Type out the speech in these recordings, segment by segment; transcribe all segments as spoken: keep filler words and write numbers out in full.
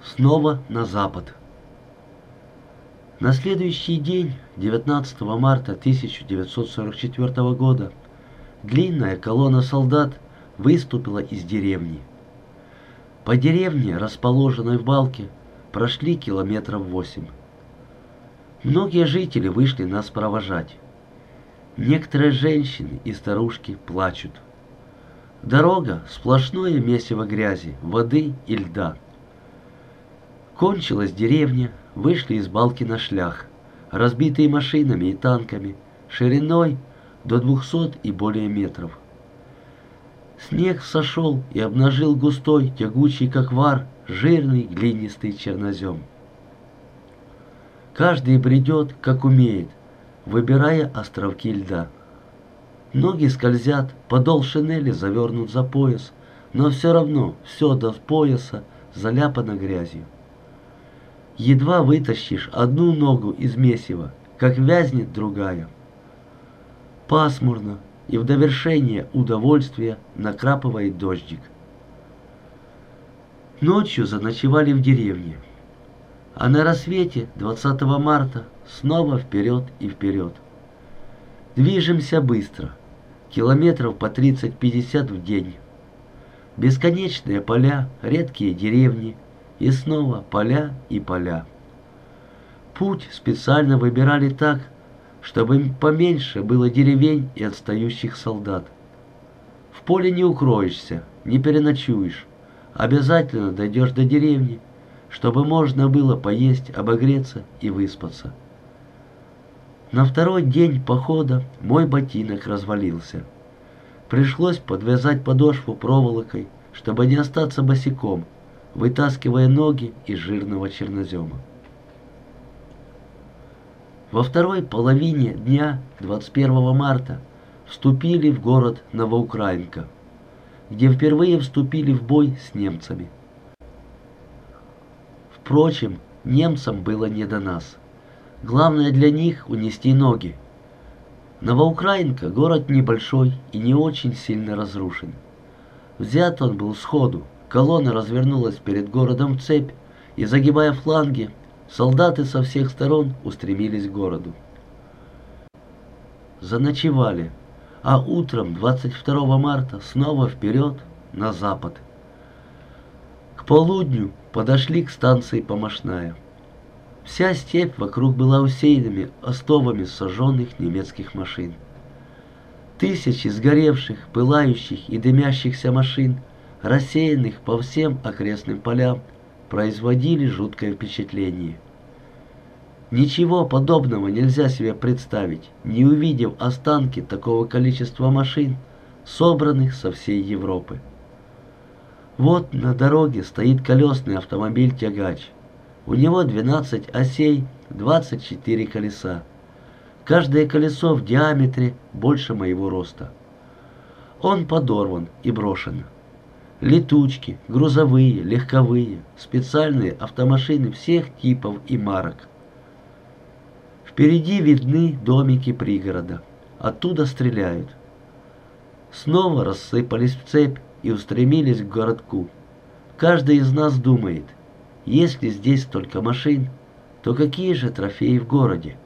Снова на запад. На следующий день, девятнадцатого марта тысяча девятьсот сорок четвёртого года, длинная колонна солдат выступила из деревни. По деревне, расположенной в балке, прошли километров восемь. Многие жители вышли нас провожать. Некоторые женщины и старушки плачут. Дорога — сплошное месиво грязи, воды и льда. Кончилась деревня, вышли из балки на шлях, разбитые машинами и танками, шириной до двухсот и более метров. Снег сошел и обнажил густой, тягучий как вар, жирный глинистый чернозем. Каждый бредет, как умеет, выбирая островки льда. Ноги скользят, подол шинели завернут за пояс, но все равно все до пояса заляпано грязью. Едва вытащишь одну ногу из месива, как вязнет другая. Пасмурно, и в довершение удовольствия накрапывает дождик. Ночью заночевали в деревне, а на рассвете двадцатого марта снова вперед и вперед. Движемся быстро, километров по тридцать-пятьдесят в день. Бесконечные поля, редкие деревни, и снова поля и поля. Путь специально выбирали так, чтобы поменьше было деревень и отстающих солдат. В поле не укроешься, не переночуешь. Обязательно дойдешь до деревни, чтобы можно было поесть, обогреться и выспаться. На второй день похода мой ботинок развалился. Пришлось подвязать подошву проволокой, чтобы не остаться босиком, вытаскивая ноги из жирного чернозема. Во второй половине дня двадцать первого марта вступили в город Новоукраинка, где впервые вступили в бой с немцами. Впрочем, немцам было не до нас. Главное для них — унести ноги. Новоукраинка — город небольшой и не очень сильно разрушен. Взят он был сходу. Колонна развернулась перед городом в цепь, и, загибая фланги, солдаты со всех сторон устремились к городу. Заночевали, а утром двадцать второго марта снова вперед на запад. К полудню подошли к станции Помашная. Вся степь вокруг была усеянными остовами сожженных немецких машин. Тысячи сгоревших, пылающих и дымящихся машин, рассеянных по всем окрестным полям, производили жуткое впечатление. Ничего подобного нельзя себе представить, не увидев останки такого количества машин, собранных со всей Европы. Вот на дороге стоит колесный автомобиль-тягач. У него двенадцать осей, двадцать четыре колеса. Каждое колесо в диаметре больше моего роста. Он подорван и брошен. Летучки, грузовые, легковые, специальные автомашины всех типов и марок. Впереди видны домики пригорода. Оттуда стреляют. Снова рассыпались в цепь и устремились к городку. Каждый из нас думает, если здесь столько машин, то какие же трофеи в городе?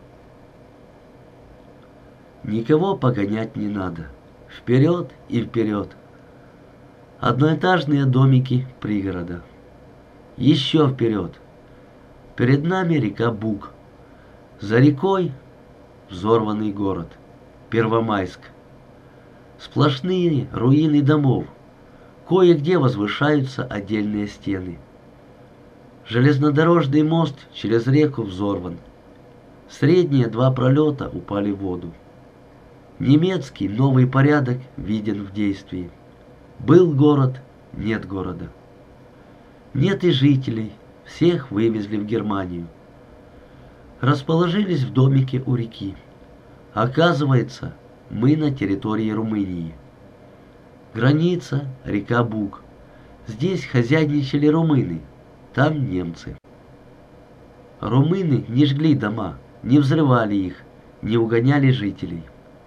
Никого погонять не надо. Вперед и вперед. Одноэтажные домики пригорода. Еще вперед. Перед нами река Буг. За рекой взорванный город. Первомайск. Сплошные руины домов. Кое-где возвышаются отдельные стены. Железнодорожный мост через реку взорван. Средние два пролета упали в воду. Немецкий новый порядок виден в действии. Был город, нет города. Нет и жителей, всех вывезли в Германию. Расположились в домике у реки. Оказывается, мы на территории Румынии. Граница — река Буг. Здесь хозяйничали румыны, там немцы. Румыны не жгли дома, не взрывали их, не угоняли жителей.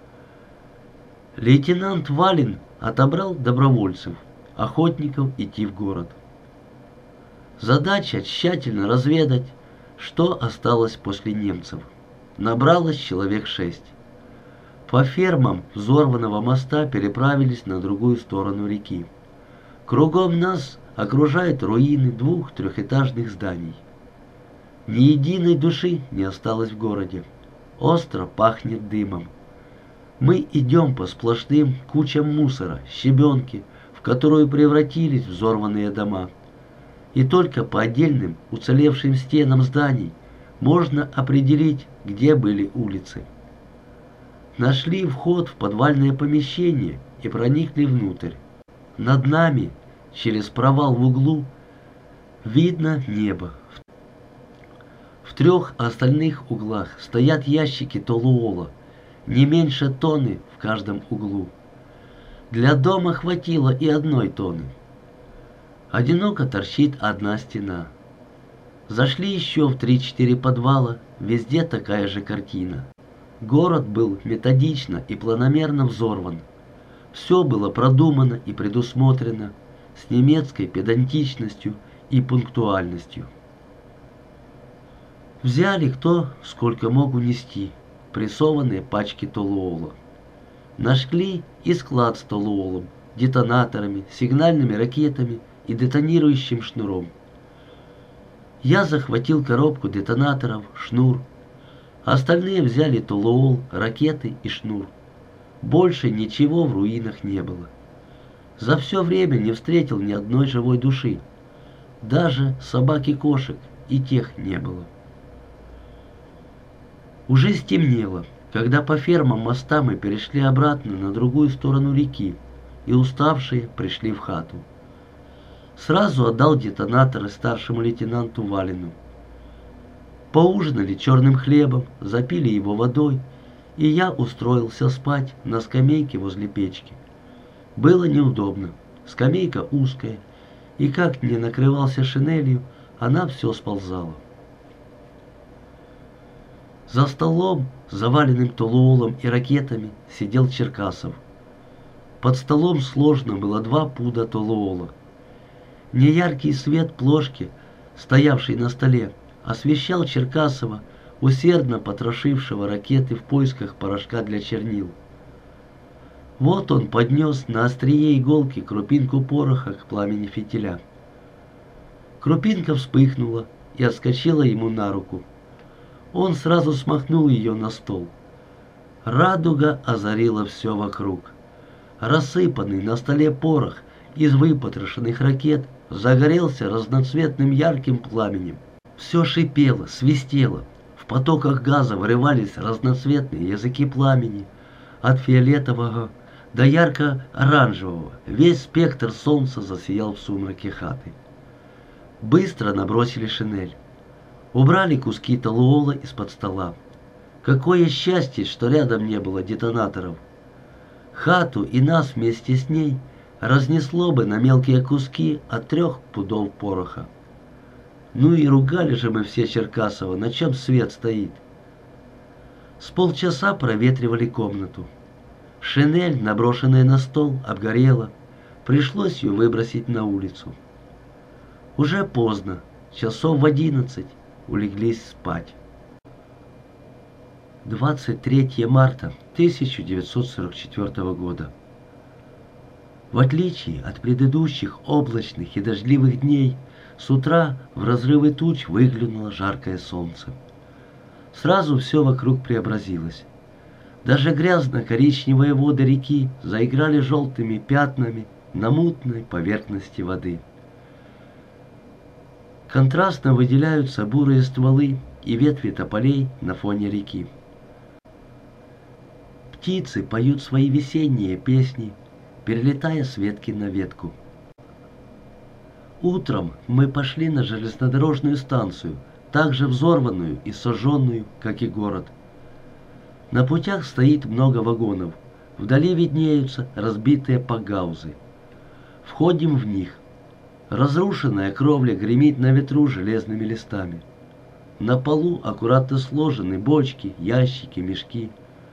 Лейтенант Валин отобрал добровольцев, охотников идти в город. Задача тщательно разведать, что осталось после немцев. Набралось человек шесть. По фермам взорванного моста переправились на другую сторону реки. Кругом нас окружают руины двух трехэтажных зданий. Ни единой души не осталось в городе. Остро пахнет дымом. Мы идем по сплошным кучам мусора, щебенки, в которую превратились взорванные дома. И только по отдельным уцелевшим стенам зданий можно определить, где были улицы. Нашли вход в подвальное помещение и проникли внутрь. Над нами, через провал в углу, видно небо. В трех остальных углах стоят ящики толуола, не меньше тонны в каждом углу. Для дома хватило и одной тонны. Одиноко торчит одна стена. Зашли еще в три-четыре подвала, везде такая же картина. Город был методично и планомерно взорван. Все было продумано и предусмотрено с немецкой педантичностью и пунктуальностью. Взяли кто сколько мог унести, прессованные пачки толуола. Нашли и склад с толуолом, детонаторами, сигнальными ракетами и детонирующим шнуром. Я захватил коробку детонаторов, шнур. Остальные взяли толуол, ракеты и шнур. Больше ничего в руинах не было. За все время не встретил ни одной живой души. Даже собак и кошек, и тех не было. Уже стемнело, когда по фермам моста мы перешли обратно на другую сторону реки, и уставшие пришли в хату. Сразу отдал детонаторы старшему лейтенанту Валину. Поужинали черным хлебом, запили его водой, и я устроился спать на скамейке возле печки. Было неудобно, скамейка узкая, и как не накрывался шинелью, она все сползала. За столом, заваленным толуолом и ракетами, сидел Черкасов. Под столом сложно было два пуда толуола. Неяркий свет плошки, стоявший на столе, освещал Черкасова, усердно потрошившего ракеты в поисках порошка для чернил. Вот он поднес на острие иголки крупинку пороха к пламени фитиля. Крупинка вспыхнула и отскочила ему на руку. Он сразу смахнул ее на стол. Радуга озарила все вокруг. Рассыпанный на столе порох из выпотрошенных ракет загорелся разноцветным ярким пламенем. Все шипело, свистело. В потоках газа вырывались разноцветные языки пламени. От фиолетового до ярко-оранжевого весь спектр солнца засиял в сумраке хаты. Быстро набросили шинель. Убрали куски толуола из-под стола. Какое счастье, что рядом не было детонаторов. Хату и нас вместе с ней разнесло бы на мелкие куски от трех пудов пороха. Ну и ругали же мы все Черкасова, на чем свет стоит. С полчаса проветривали комнату. Шинель, наброшенная на стол, обгорела. Пришлось ее выбросить на улицу. Уже поздно, часов в одиннадцать, улеглись спать. двадцать третьего марта тысяча девятьсот сорок четвёртого года. В отличие от предыдущих облачных и дождливых дней, с утра в разрывы туч выглянуло жаркое солнце. Сразу все вокруг преобразилось. Даже грязно-коричневые воды реки заиграли желтыми пятнами на мутной поверхности воды. Контрастно выделяются бурые стволы и ветви тополей на фоне реки. Птицы поют свои весенние песни, перелетая с ветки на ветку. Утром мы пошли на железнодорожную станцию, также взорванную и сожженную, как и город. На путях стоит много вагонов, вдали виднеются разбитые погаузы. Входим в них. Разрушенная кровля гремит на ветру железными листами. На полу аккуратно сложены бочки, ящики, мешки.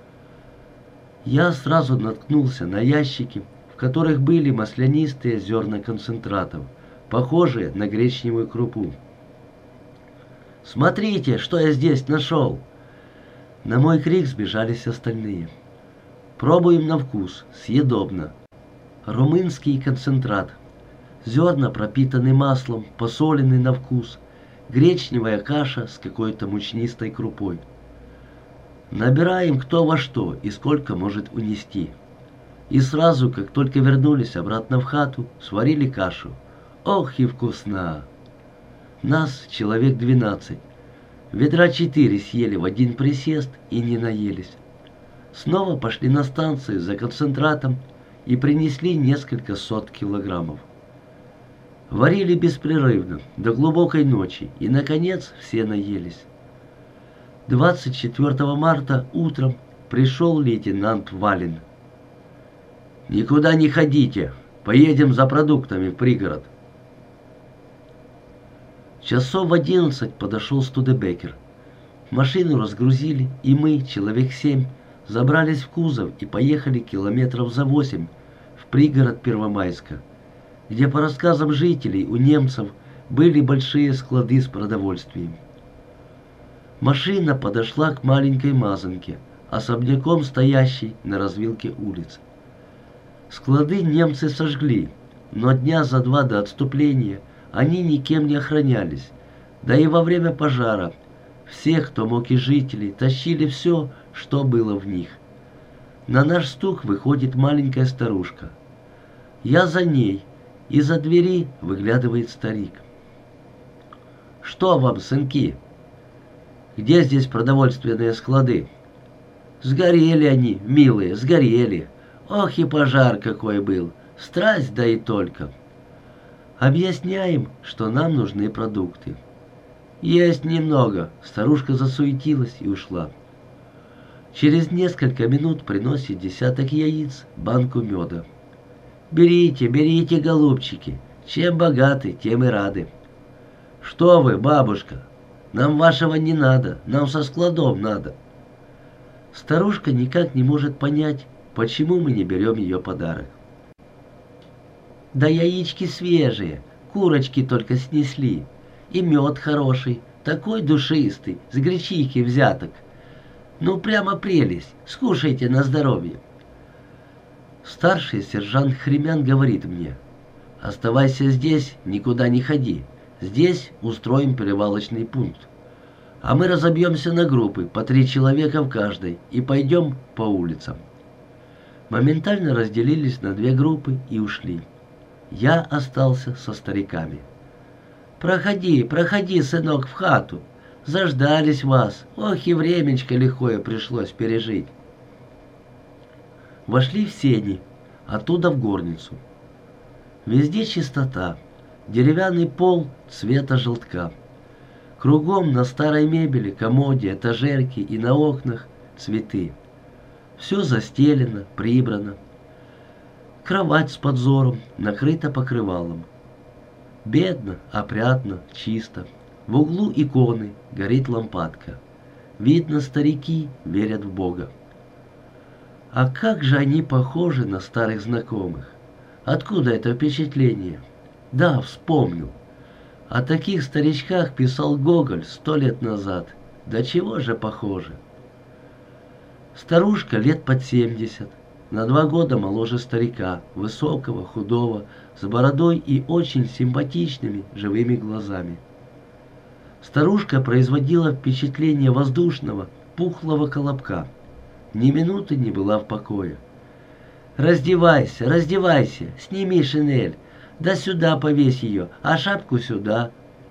Я сразу наткнулся на ящики, в которых были маслянистые зерна концентратов, похожие на гречневую крупу. «Смотрите, что я здесь нашел!» На мой крик сбежались остальные. Пробуем на вкус, съедобно. Румынский концентрат. Зерна пропитаны маслом, посолены на вкус. Гречневая каша с какой-то мучнистой крупой. Набираем кто во что и сколько может унести. И сразу, как только вернулись обратно в хату, сварили кашу. Ох и вкусна! Нас человек двенадцать. Ведра четыре съели в один присест и не наелись. Снова пошли на станцию за концентратом и принесли несколько сот килограммов. Варили беспрерывно, до глубокой ночи, и, наконец, все наелись. двадцать четвёртого марта утром пришел лейтенант Валин. «Никуда не ходите, поедем за продуктами в пригород». Часов в одиннадцать подошел Студебекер. Машину разгрузили, и мы, человек семь, забрались в кузов и поехали километров за восемь в пригород Первомайска, где, по рассказам жителей, у немцев были большие склады с продовольствием. Машина подошла к маленькой мазанке, особняком стоящей на развилке улиц. Склады немцы сожгли, но дня за два до отступления они никем не охранялись, да и во время пожара все, кто мог из жителей, тащили все, что было в них. На наш стук выходит маленькая старушка. Я за ней, из-за двери выглядывает старик. «Что вам, сынки? Где здесь продовольственные склады?» «Сгорели они, милые, сгорели. Ох и пожар какой был! Страсть, да и только!» Объясняем, что нам нужны продукты. «Есть немного», — старушка засуетилась и ушла. Через несколько минут приносит десяток яиц, банку меда. «Берите, берите, голубчики, чем богаты, тем и рады». «Что вы, бабушка, нам вашего не надо, нам со складов надо». Старушка никак не может понять, почему мы не берем ее подарок. «Да яички свежие, курочки только снесли, и мед хороший, такой душистый, с гречихи взяток. Ну, прямо прелесть, скушайте на здоровье». Старший сержант Хремян говорит мне: «Оставайся здесь, никуда не ходи. Здесь устроим перевалочный пункт. А мы разобьемся на группы, по три человека в каждой, и пойдем по улицам». Моментально разделились на две группы и ушли. Я остался со стариками. «Проходи, проходи, сынок, в хату. Заждались вас. Ох, и времечко лихое пришлось пережить». Вошли в сени, оттуда в горницу. Везде чистота, деревянный пол цвета желтка. Кругом на старой мебели, комоде, этажерке и на окнах цветы. Все застелено, прибрано. Кровать с подзором накрыта покрывалом. Бедно, опрятно, чисто. В углу иконы, горит лампадка. Видно, старики верят в Бога. А как же они похожи на старых знакомых. Откуда это впечатление? Да, вспомнил. О таких старичках писал Гоголь сто лет назад. Да чего же похожи? Старушка лет под семьдесят, на два года моложе старика, высокого, худого, с бородой и очень симпатичными живыми глазами. Старушка производила впечатление воздушного, пухлого колобка. Ни минуты не была в покое. «Раздевайся, раздевайся, сними шинель, да сюда повесь ее, а шапку сюда».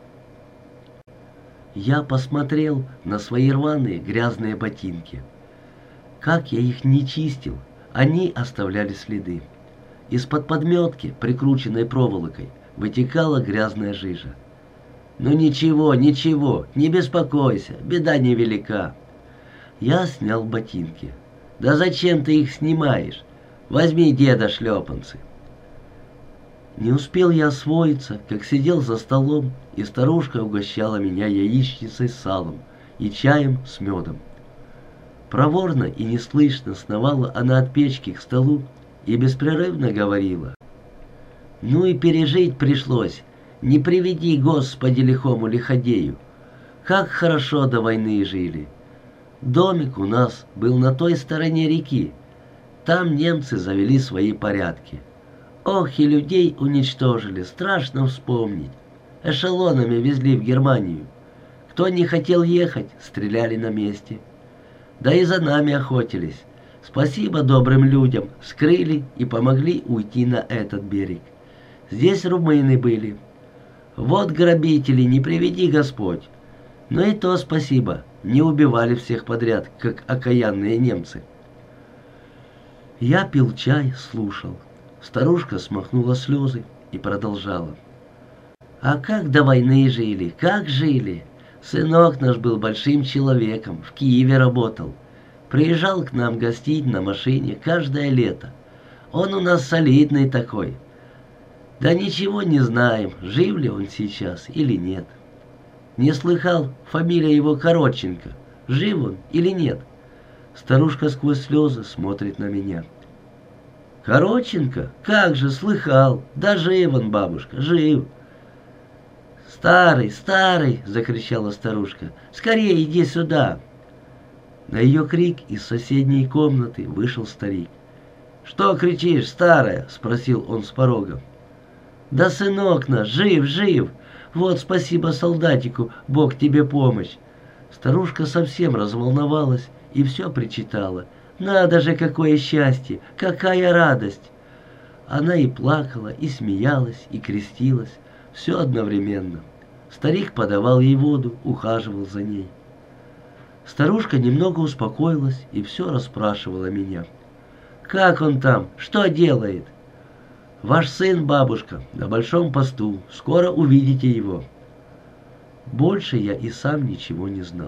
Я посмотрел на свои рваные грязные ботинки. Как я их не чистил, они оставляли следы. Из-под подметки, прикрученной проволокой, вытекала грязная жижа. «Ну ничего, ничего, не беспокойся, беда невелика». Я снял ботинки. «Да зачем ты их снимаешь? Возьми деда шлепанцы». Не успел я освоиться, как сидел за столом, и старушка угощала меня яичницей с салом и чаем с медом. Проворно и неслышно сновала она от печки к столу и беспрерывно говорила: «Ну и пережить пришлось. Не приведи, Господи, лихому лиходею. Как хорошо до войны жили. Домик у нас был на той стороне реки. Там немцы завели свои порядки. Ох, и людей уничтожили, страшно вспомнить. Эшелонами везли в Германию. Кто не хотел ехать, стреляли на месте. Да и за нами охотились. Спасибо добрым людям, скрыли и помогли уйти на этот берег. Здесь румыны были. Вот грабители, не приведи Господь. Но и то спасибо, не убивали всех подряд, как окаянные немцы. Я пил чай, слушал. Старушка смахнула слезы и продолжала. А как до войны жили, как жили? Сынок наш был большим человеком, в Киеве работал. Приезжал к нам гостить на машине каждое лето. Он у нас солидный такой. Да ничего не знаем, жив ли он сейчас или нет. Не слыхал, фамилия его Коротченко. Жив он или нет? Старушка сквозь слезы смотрит на меня. Коротченко? Как же, слыхал. Да жив он, бабушка, жив. «Старый, старый!» — закричала старушка. «Скорее иди сюда!» На ее крик из соседней комнаты вышел старик. «Что кричишь, старая?» — спросил он с порога. «Да сынок наш, жив, жив! Вот спасибо солдатику, Бог тебе помощь!» Старушка совсем разволновалась и все причитала. «Надо же, какое счастье! Какая радость!» Она и плакала, и смеялась, и крестилась. Все одновременно. Старик подавал ей воду, ухаживал за ней. Старушка немного успокоилась и все расспрашивала меня. «Как он там? Что делает?» «Ваш сын, бабушка, на большом посту. Скоро увидите его». Больше я и сам ничего не знал.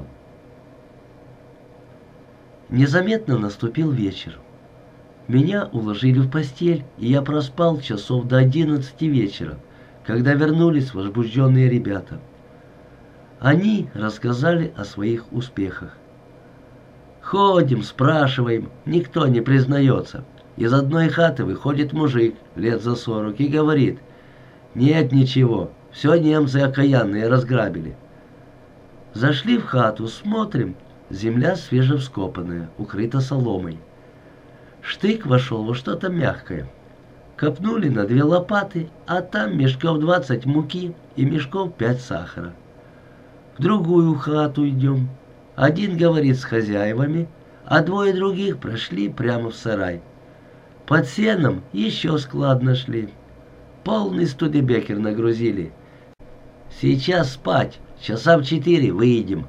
Незаметно наступил вечер. Меня уложили в постель, и я проспал часов до одиннадцати вечера, когда вернулись возбужденные ребята. Они рассказали о своих успехах. Ходим, спрашиваем, никто не признается. Из одной хаты выходит мужик лет за сорок и говорит: «Нет ничего, все немцы окаянные разграбили». Зашли в хату, смотрим, земля свежевскопанная, укрыта соломой. Штык вошел во что-то мягкое. Копнули на две лопаты, а там мешков двадцать муки и мешков пять сахара. В другую хату идем. Один говорит с хозяевами, а двое других прошли прямо в сарай. Под сеном еще склад нашли. Полный студебекер нагрузили. Сейчас спать, часа в четыре выйдем.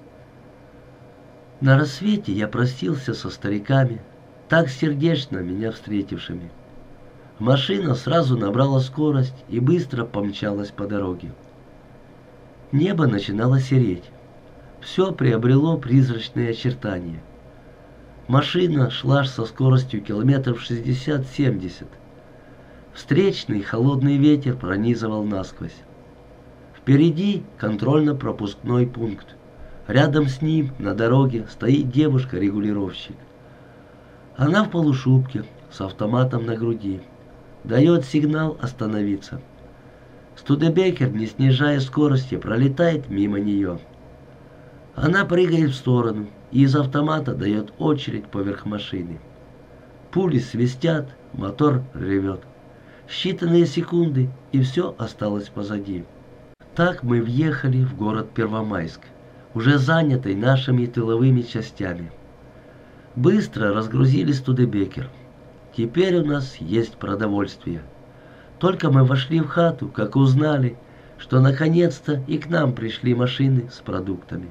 На рассвете я простился со стариками, так сердечно меня встретившими. Машина сразу набрала скорость и быстро помчалась по дороге. Небо начинало сереть. Все приобрело призрачные очертания. Машина шла со скоростью километров шестьдесят-семьдесят. Встречный холодный ветер пронизывал насквозь. Впереди контрольно-пропускной пункт. Рядом с ним на дороге стоит девушка-регулировщик. Она в полушубке, с автоматом на груди. Дает сигнал остановиться. Студебекер, не снижая скорости, пролетает мимо нее. Она прыгает в сторону и из автомата дает очередь поверх машины. Пули свистят, мотор ревет. Считанные секунды, и все осталось позади. Так мы въехали в город Первомайск, уже занятый нашими тыловыми частями. Быстро разгрузили студебекер. Теперь у нас есть продовольствие. Только мы вошли в хату, как узнали, что наконец-то и к нам пришли машины с продуктами.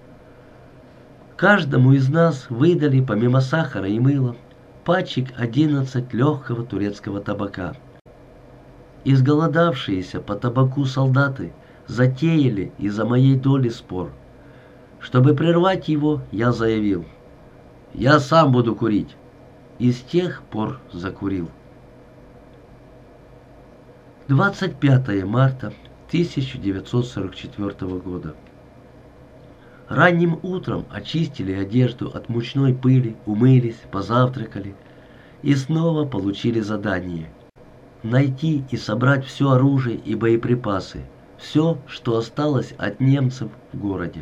Каждому из нас выдали, помимо сахара и мыла, пачек одиннадцать легкого турецкого табака. Изголодавшиеся по табаку солдаты затеяли из-за моей доли спор. Чтобы прервать его, я заявил: «Я сам буду курить». И с тех пор закурил. двадцать пятое марта тысяча девятьсот сорок четвёртого года. Ранним утром очистили одежду от мучной пыли, умылись, позавтракали и снова получили задание найти и собрать все оружие и боеприпасы, все, что осталось от немцев в городе.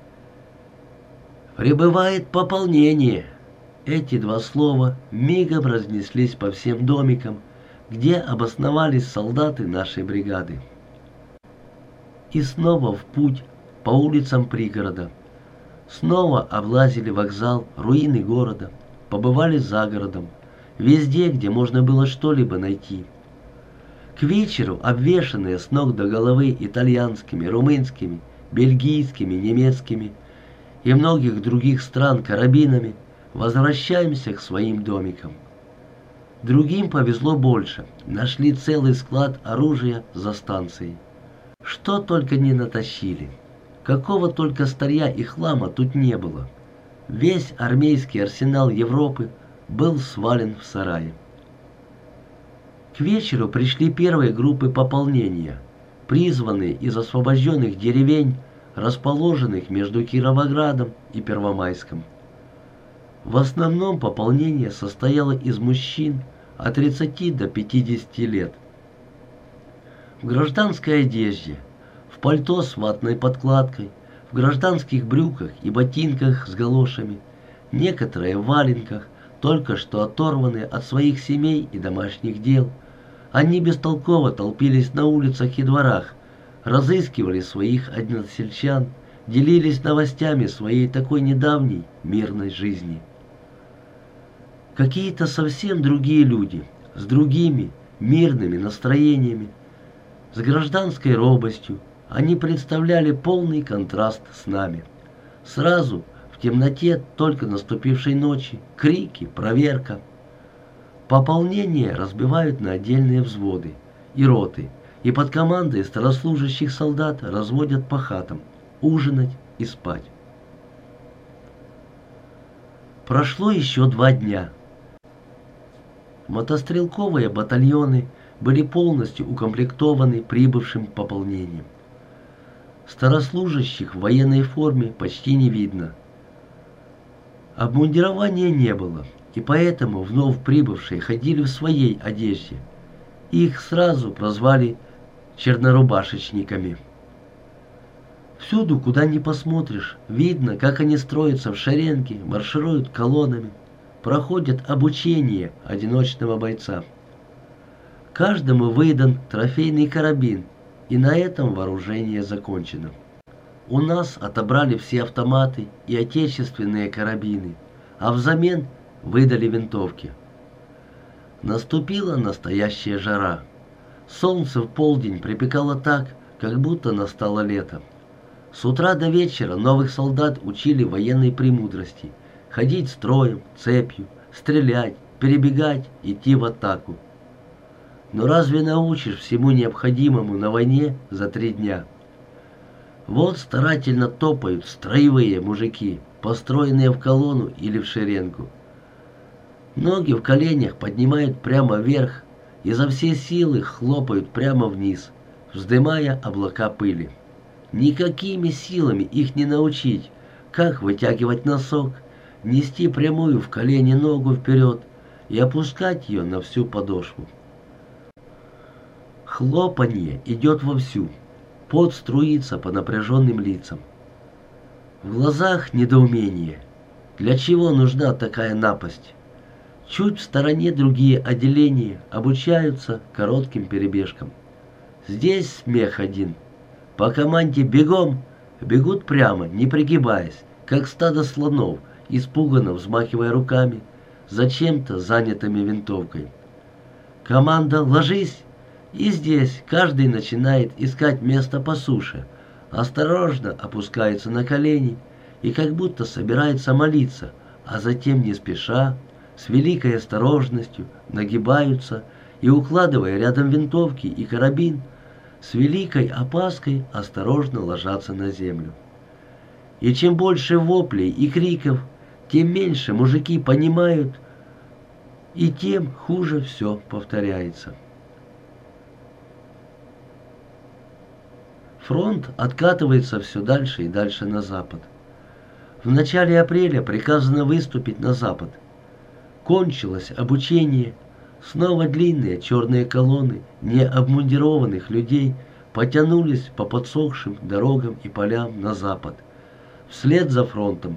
«Прибывает пополнение!» Эти два слова мигом разнеслись по всем домикам, где обосновались солдаты нашей бригады. И снова в путь по улицам пригорода. Снова облазили вокзал, руины города, побывали за городом, везде, где можно было что-либо найти. К вечеру, обвешанные с ног до головы итальянскими, румынскими, бельгийскими, немецкими и многих других стран карабинами, возвращаемся к своим домикам. Другим повезло больше, нашли целый склад оружия за станцией. Что только не натащили. Какого только старья и хлама тут не было. Весь армейский арсенал Европы был свален в сарае. К вечеру пришли первые группы пополнения, призванные из освобожденных деревень, расположенных между Кировоградом и Первомайском. В основном пополнение состояло из мужчин от тридцати до пятидесяти лет. В гражданской одежде, в пальто с ватной подкладкой, в гражданских брюках и ботинках с галошами, некоторые в валенках, только что оторванные от своих семей и домашних дел. Они бестолково толпились на улицах и дворах, разыскивали своих односельчан, делились новостями своей такой недавней мирной жизни. Какие-то совсем другие люди, с другими мирными настроениями, с гражданской робостью, они представляли полный контраст с нами. Сразу в темноте только наступившей ночи крики, проверка. Пополнение разбивают на отдельные взводы и роты, и под командой старослужащих солдат разводят по хатам, ужинать и спать. Прошло еще два дня. Мотострелковые батальоны были полностью укомплектованы прибывшим пополнением. Старослужащих в военной форме почти не видно. Обмундирования не было, и поэтому вновь прибывшие ходили в своей одежде. Их сразу прозвали чернорубашечниками. Всюду, куда ни посмотришь, видно, как они строятся в шеренги, маршируют колоннами, проходят обучение одиночного бойца. Каждому выдан трофейный карабин, и на этом вооружение закончено. У нас отобрали все автоматы и отечественные карабины, а взамен выдали винтовки. Наступила настоящая жара. Солнце в полдень припекало так, как будто настало лето. С утра до вечера новых солдат учили военной премудрости: ходить строем, цепью, стрелять, перебегать, идти в атаку. Но разве научишь всему необходимому на войне за три дня? Вот старательно топают строевые мужики, построенные в колонну или в шеренгу. Ноги в коленях поднимают прямо вверх, и за все силы хлопают прямо вниз, вздымая облака пыли. Никакими силами их не научить, как вытягивать носок, нести прямую в колени ногу вперед и опускать ее на всю подошву. Хлопанье идет вовсю, пот струится по напряженным лицам. В глазах недоумение. Для чего нужна такая напасть? Чуть в стороне другие отделения обучаются коротким перебежкам. Здесь смех один. По команде «бегом» бегут прямо, не пригибаясь, как стадо слонов, испуганно взмахивая руками, зачем-то занятыми винтовкой. Команда «ложись», и здесь каждый начинает искать место по суше, осторожно опускается на колени и как будто собирается молиться, а затем не спеша, с великой осторожностью нагибаются и, укладывая рядом винтовки и карабин, с великой опаской осторожно ложатся на землю. И чем больше воплей и криков, тем меньше мужики понимают, и тем хуже все повторяется. Фронт откатывается все дальше и дальше на запад. В начале апреля приказано выступить на запад. Кончилось обучение, Снова длинные черные колонны необмундированных людей потянулись по подсохшим дорогам и полям на запад, вслед за фронтом.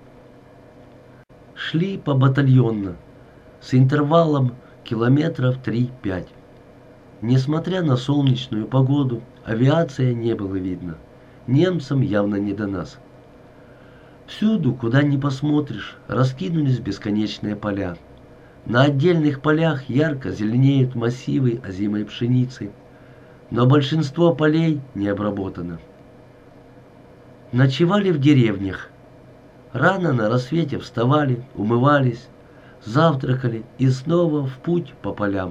Шли побатальонно, с интервалом километров три-пять. Несмотря на солнечную погоду, авиация не было видно. Немцам явно не до нас. Всюду, куда ни посмотришь, раскинулись бесконечные поля. На отдельных полях ярко зеленеют массивы озимой пшеницы, но большинство полей не обработано. Ночевали в деревнях. Рано на рассвете вставали, умывались, завтракали и снова в путь по полям.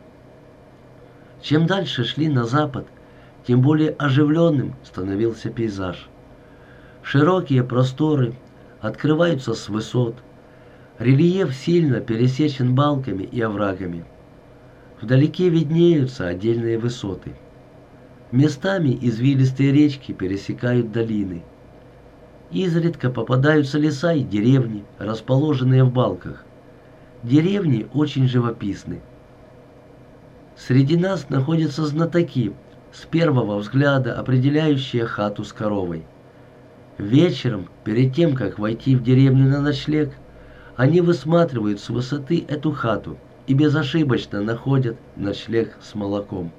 Чем дальше шли на запад, тем более оживленным становился пейзаж. Широкие просторы открываются с высот. Рельеф сильно пересечен балками и оврагами. Вдалеке виднеются отдельные высоты. Местами извилистые речки пересекают долины. Изредка попадаются леса и деревни, расположенные в балках. Деревни очень живописны. Среди нас находятся знатоки, с первого взгляда определяющие хату с коровой. Вечером, перед тем, как войти в деревню на ночлег, они высматривают с высоты эту хату и безошибочно находят ночлег с молоком.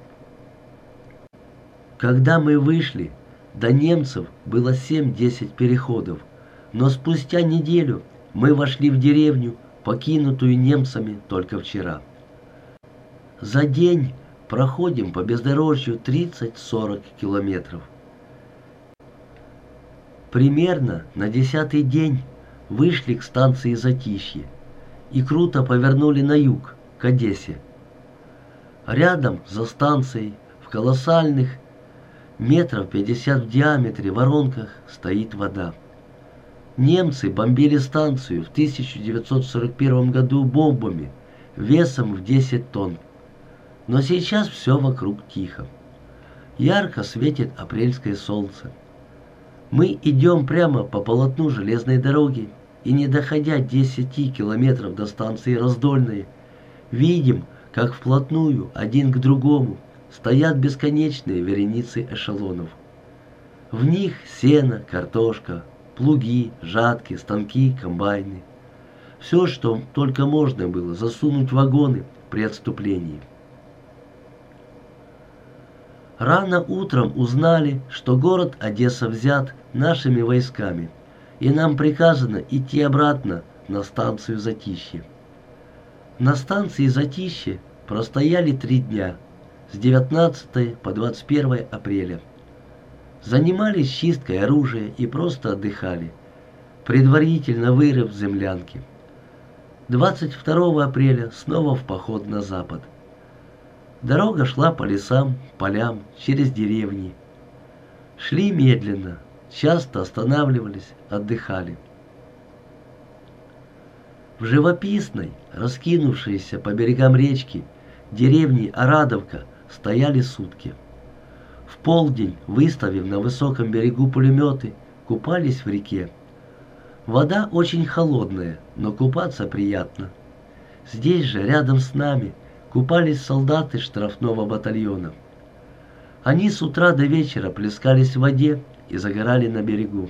Когда мы вышли, до немцев было семь-десять переходов, но спустя неделю мы вошли в деревню, покинутую немцами только вчера. За день проходим по бездорожью тридцать-сорок километров. Примерно на десятый день вышли к станции Затишье и круто повернули на юг, к Одессе. Рядом, за станцией, в колоссальных, метров пятьдесят в диаметре воронках, стоит вода. Немцы бомбили станцию в тысяча девятьсот сорок первом году бомбами весом в десять тонн. Но сейчас все вокруг тихо. Ярко светит апрельское солнце. Мы идем прямо по полотну железной дороги и, не доходя десяти километров до станции Раздольная, видим, как вплотную один к другому стоят бесконечные вереницы эшелонов. В них сено, картошка, плуги, жатки, станки, комбайны. Все, что только можно было засунуть в вагоны при отступлении. Рано утром узнали, что город Одесса взят нашими войсками, и нам приказано идти обратно на станцию Затишье. На станции Затишье простояли три дня, с девятнадцатого по двадцать первое апреля. Занимались чисткой оружия и просто отдыхали, предварительно вырыв землянки. двадцать второго апреля снова в поход на запад. Дорога шла по лесам, полям, через деревни. Шли медленно, часто останавливались, отдыхали. В живописной, раскинувшейся по берегам речки, деревни Орадовка стояли сутки. В полдень, выставив на высоком берегу пулеметы, купались в реке. Вода очень холодная, но купаться приятно. Здесь же, рядом с нами, купались солдаты штрафного батальона. Они с утра до вечера плескались в воде и загорали на берегу.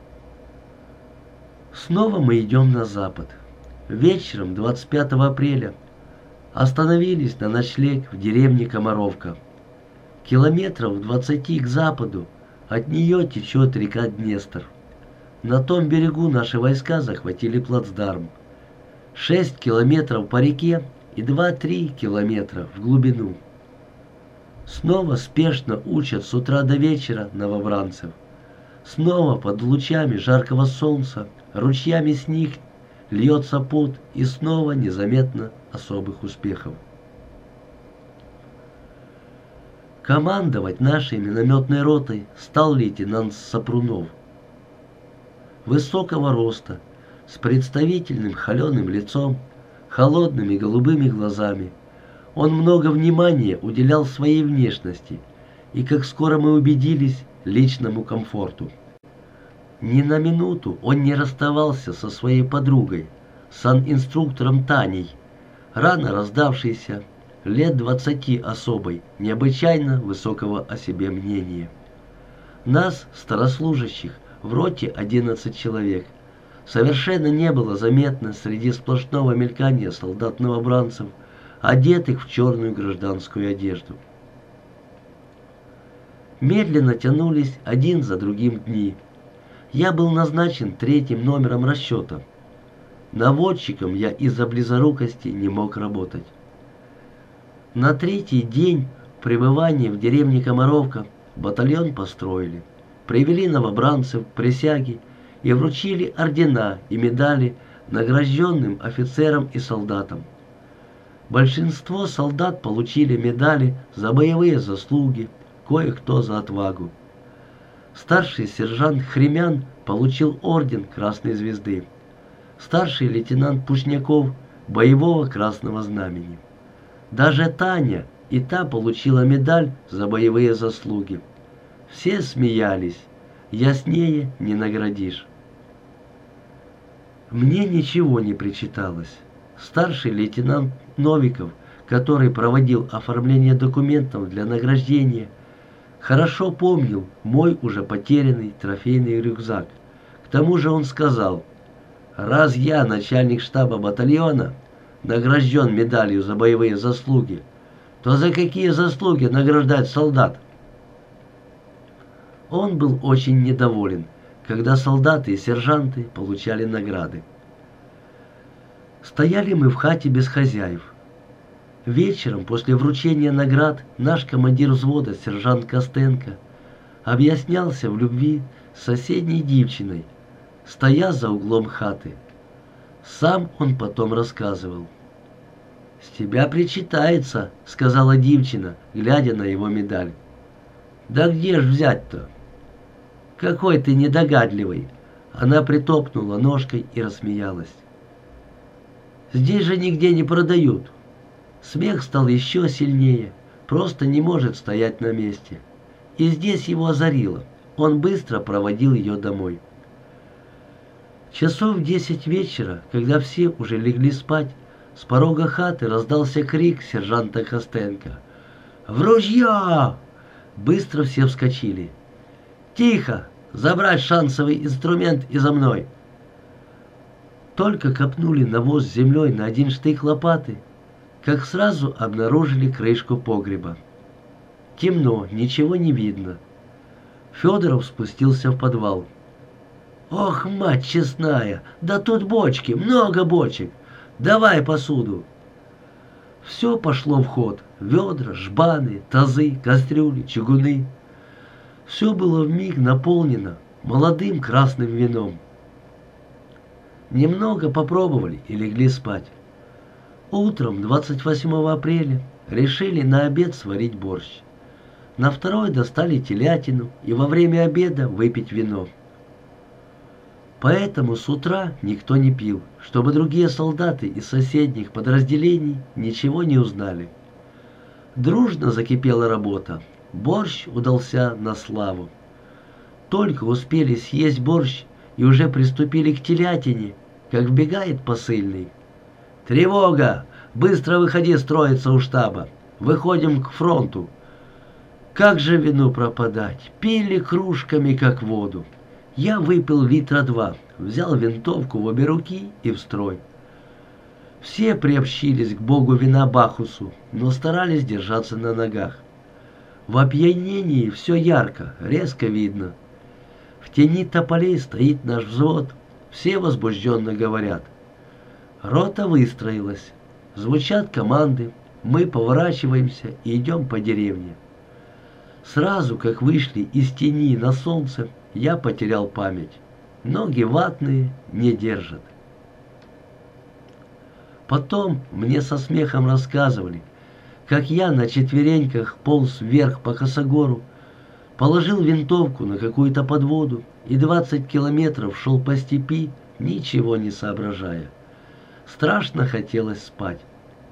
Снова мы идем на запад. Вечером двадцать пятого апреля остановились на ночлег в деревне Комаровка. Километров двадцати к западу от нее течет река Днестр. На том берегу наши войска захватили плацдарм. Шесть километров по реке и два-три километра в глубину. Снова спешно учат с утра до вечера новобранцев. Снова под лучами жаркого солнца, ручьями с них льется пот, и снова незаметно особых успехов. Командовать нашей минометной ротой стал лейтенант Сапрунов. Высокого роста, с представительным холеным лицом, холодными голубыми глазами. Он много внимания уделял своей внешности и, как скоро мы убедились, личному комфорту. Ни на минуту он не расставался со своей подругой, санинструктором Таней, рано раздавшийся, лет двадцати особой, необычайно высокого о себе мнения. Нас, старослужащих, в роте одиннадцать человек. Совершенно не было заметно среди сплошного мелькания солдат-новобранцев, одетых в черную гражданскую одежду. Медленно тянулись один за другим дни. Я был назначен третьим номером расчета. Наводчиком я из-за близорукости не мог работать. На третий день пребывания в деревне Комаровка батальон построили, привели новобранцев к присяге и вручили ордена и медали награжденным офицерам и солдатам. Большинство солдат получили медали за боевые заслуги, кое-кто за отвагу. Старший сержант Хремян получил орден Красной Звезды, старший лейтенант Пушняков – боевого Красного Знамени. Даже Таня, и та получила медаль за боевые заслуги. Все смеялись, яснее не наградишь. Мне ничего не причиталось. Старший лейтенант Новиков, который проводил оформление документов для награждения, хорошо помнил мой уже потерянный трофейный рюкзак. К тому же он сказал: «Раз я, начальник штаба батальона, награжден медалью за боевые заслуги, то за какие заслуги награждать солдат?» Он был очень недоволен, когда солдаты и сержанты получали награды. Стояли мы в хате без хозяев. Вечером после вручения наград наш командир взвода, сержант Костенко, объяснялся в любви с соседней девчиной, стоя за углом хаты. Сам он потом рассказывал. «С тебя причитается», — сказала девчина, глядя на его медаль. «Да где ж взять-то?» «Какой ты недогадливый!» Она притопнула ножкой и рассмеялась. «Здесь же нигде не продают». Смех стал еще сильнее, просто не может стоять на месте. И здесь его озарило. Он быстро проводил ее домой. Часов в десять вечера, когда все уже легли спать, с порога хаты раздался крик сержанта Костенко. «В ружье!» Быстро все вскочили. «Тихо! Забрать шансовый инструмент и за мной!» Только копнули навоз с землей на один штык лопаты, как сразу обнаружили крышку погреба. Темно, ничего не видно. Федоров спустился в подвал. «Ох, мать честная, да тут бочки, много бочек! Давай посуду!» Все пошло в ход. Ведра, жбаны, тазы, кастрюли, чугуны. Все было вмиг наполнено молодым красным вином. Немного попробовали и легли спать. Утром двадцать восьмого апреля решили на обед сварить борщ. На второй достали телятину и во время обеда выпить вино. Поэтому с утра никто не пил, чтобы другие солдаты из соседних подразделений ничего не узнали. Дружно закипела работа. Борщ удался на славу. Только успели съесть борщ и уже приступили к телятине, как вбегает посыльный. «Тревога! Быстро выходи строиться у штаба! Выходим к фронту!» Как же вину пропадать? Пили кружками, как воду. Я выпил литра два, взял винтовку в обе руки и в строй. Все приобщились к богу вина Бахусу, но старались держаться на ногах. В опьянении все ярко, резко видно. В тени тополей стоит наш взвод, все возбужденно говорят. Рота выстроилась, звучат команды, мы поворачиваемся и идем по деревне. Сразу, как вышли из тени на солнце, я потерял память. Ноги ватные, не держат. Потом мне со смехом рассказывали, как я на четвереньках полз вверх по косогору, положил винтовку на какую-то подводу и двадцать километров шел по степи, ничего не соображая. Страшно хотелось спать.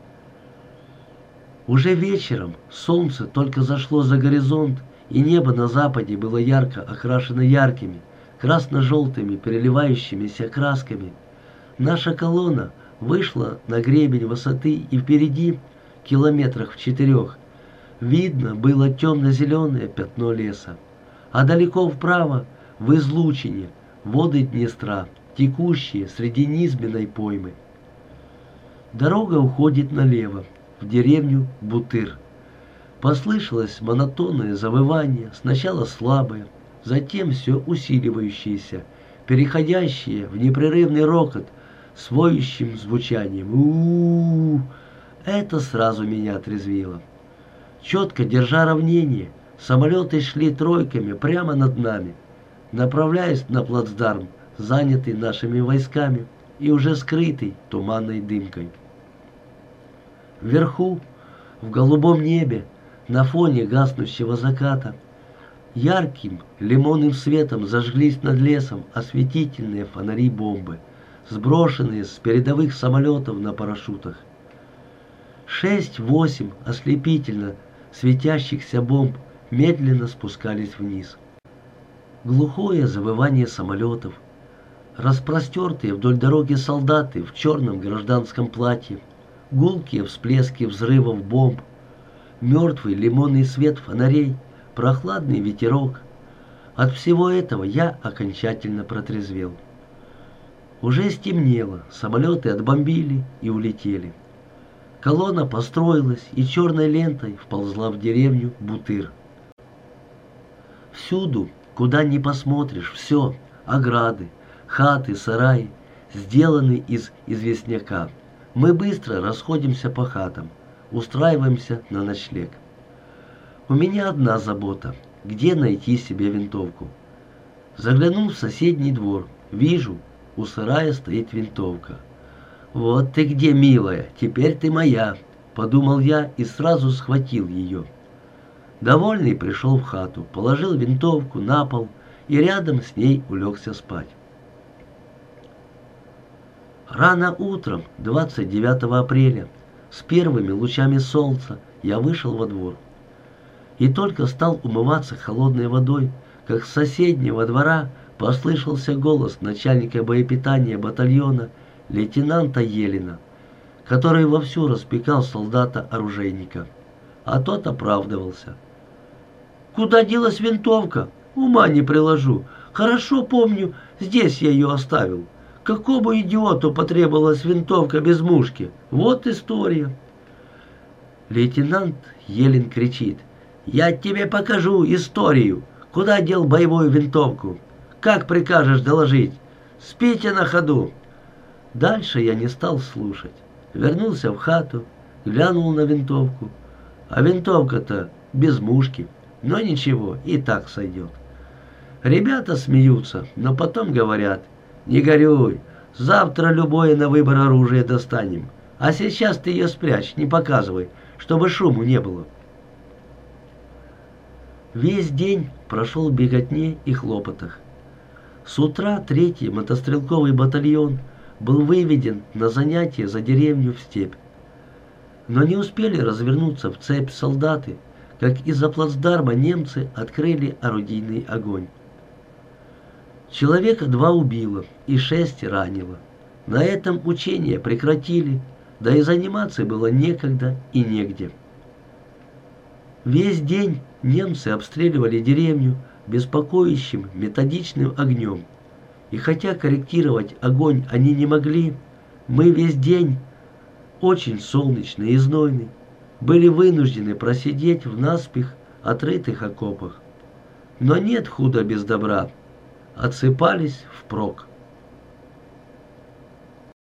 Уже вечером солнце только зашло за горизонт, и небо на западе было ярко окрашено яркими, красно-желтыми переливающимися красками. Наша колонна вышла на гребень высоты, и впереди, километрах в четырех, видно было темно-зеленое пятно леса. А далеко вправо, в излучине, воды Днестра, текущие среди низменной поймы. Дорога уходит налево, в деревню Бутыр. Послышалось монотонное завывание, сначала слабое, затем все усиливающееся, переходящее в непрерывный рокот с воющим звучанием. У-у-у! Это сразу меня отрезвило. Четко держа равнение, самолеты шли тройками прямо над нами, направляясь на плацдарм, занятый нашими войсками и уже скрытый туманной дымкой. Вверху, в голубом небе, на фоне гаснущего заката, ярким лимонным светом зажглись над лесом осветительные фонари-бомбы, сброшенные с передовых самолетов на парашютах. Шесть-восемь ослепительно светящихся бомб медленно спускались вниз. Глухое завывание самолетов, распростертые вдоль дороги солдаты в черном гражданском платье, гулкие всплески взрывов бомб, мертвый лимонный свет фонарей, прохладный ветерок. От всего этого я окончательно протрезвел. Уже стемнело, самолеты отбомбили и улетели. Колонна построилась и черной лентой вползла в деревню Бутыр. Всюду, куда ни посмотришь, все — ограды, хаты, сараи, сделаны из известняка. Мы быстро расходимся по хатам, устраиваемся на ночлег. У меня одна забота — где найти себе винтовку. Заглянул в соседний двор, вижу, у сарая стоит винтовка. «Вот ты где, милая, теперь ты моя», — подумал я и сразу схватил ее. Довольный пришел в хату, положил винтовку на пол и рядом с ней улегся спать. Рано утром, двадцать девятого апреля, с первыми лучами солнца я вышел во двор. И только стал умываться холодной водой, как с соседнего двора послышался голос начальника боепитания батальона лейтенанта Елена, который вовсю распекал солдата-оружейника. А тот оправдывался. «Куда делась винтовка? Ума не приложу. Хорошо помню, здесь я ее оставил. Какому идиоту потребовалась винтовка без мушки? Вот история». Лейтенант Елен кричит: «Я тебе покажу историю. Куда дел боевую винтовку? Как прикажешь доложить? Спите на ходу». Дальше я не стал слушать. Вернулся в хату, глянул на винтовку. А винтовка-то без мушки. Но ничего, и так сойдет. Ребята смеются, но потом говорят: «Не горюй, завтра любое на выбор оружие достанем. А сейчас ты ее спрячь, не показывай, чтобы шуму не было». Весь день прошел в беготне и хлопотах. С утра третий мотострелковый батальон был выведен на занятия за деревню в степь. Но не успели развернуться в цепь солдаты, как из-за плацдарма немцы открыли орудийный огонь. Человека два убило и шесть ранило. На этом учения прекратили, да и заниматься было некогда и негде. Весь день немцы обстреливали деревню беспокоящим методичным огнем. И хотя корректировать огонь они не могли, мы весь день, очень солнечный и знойный, были вынуждены просидеть в наспех отрытых окопах. Но нет худа без добра. Отсыпались впрок.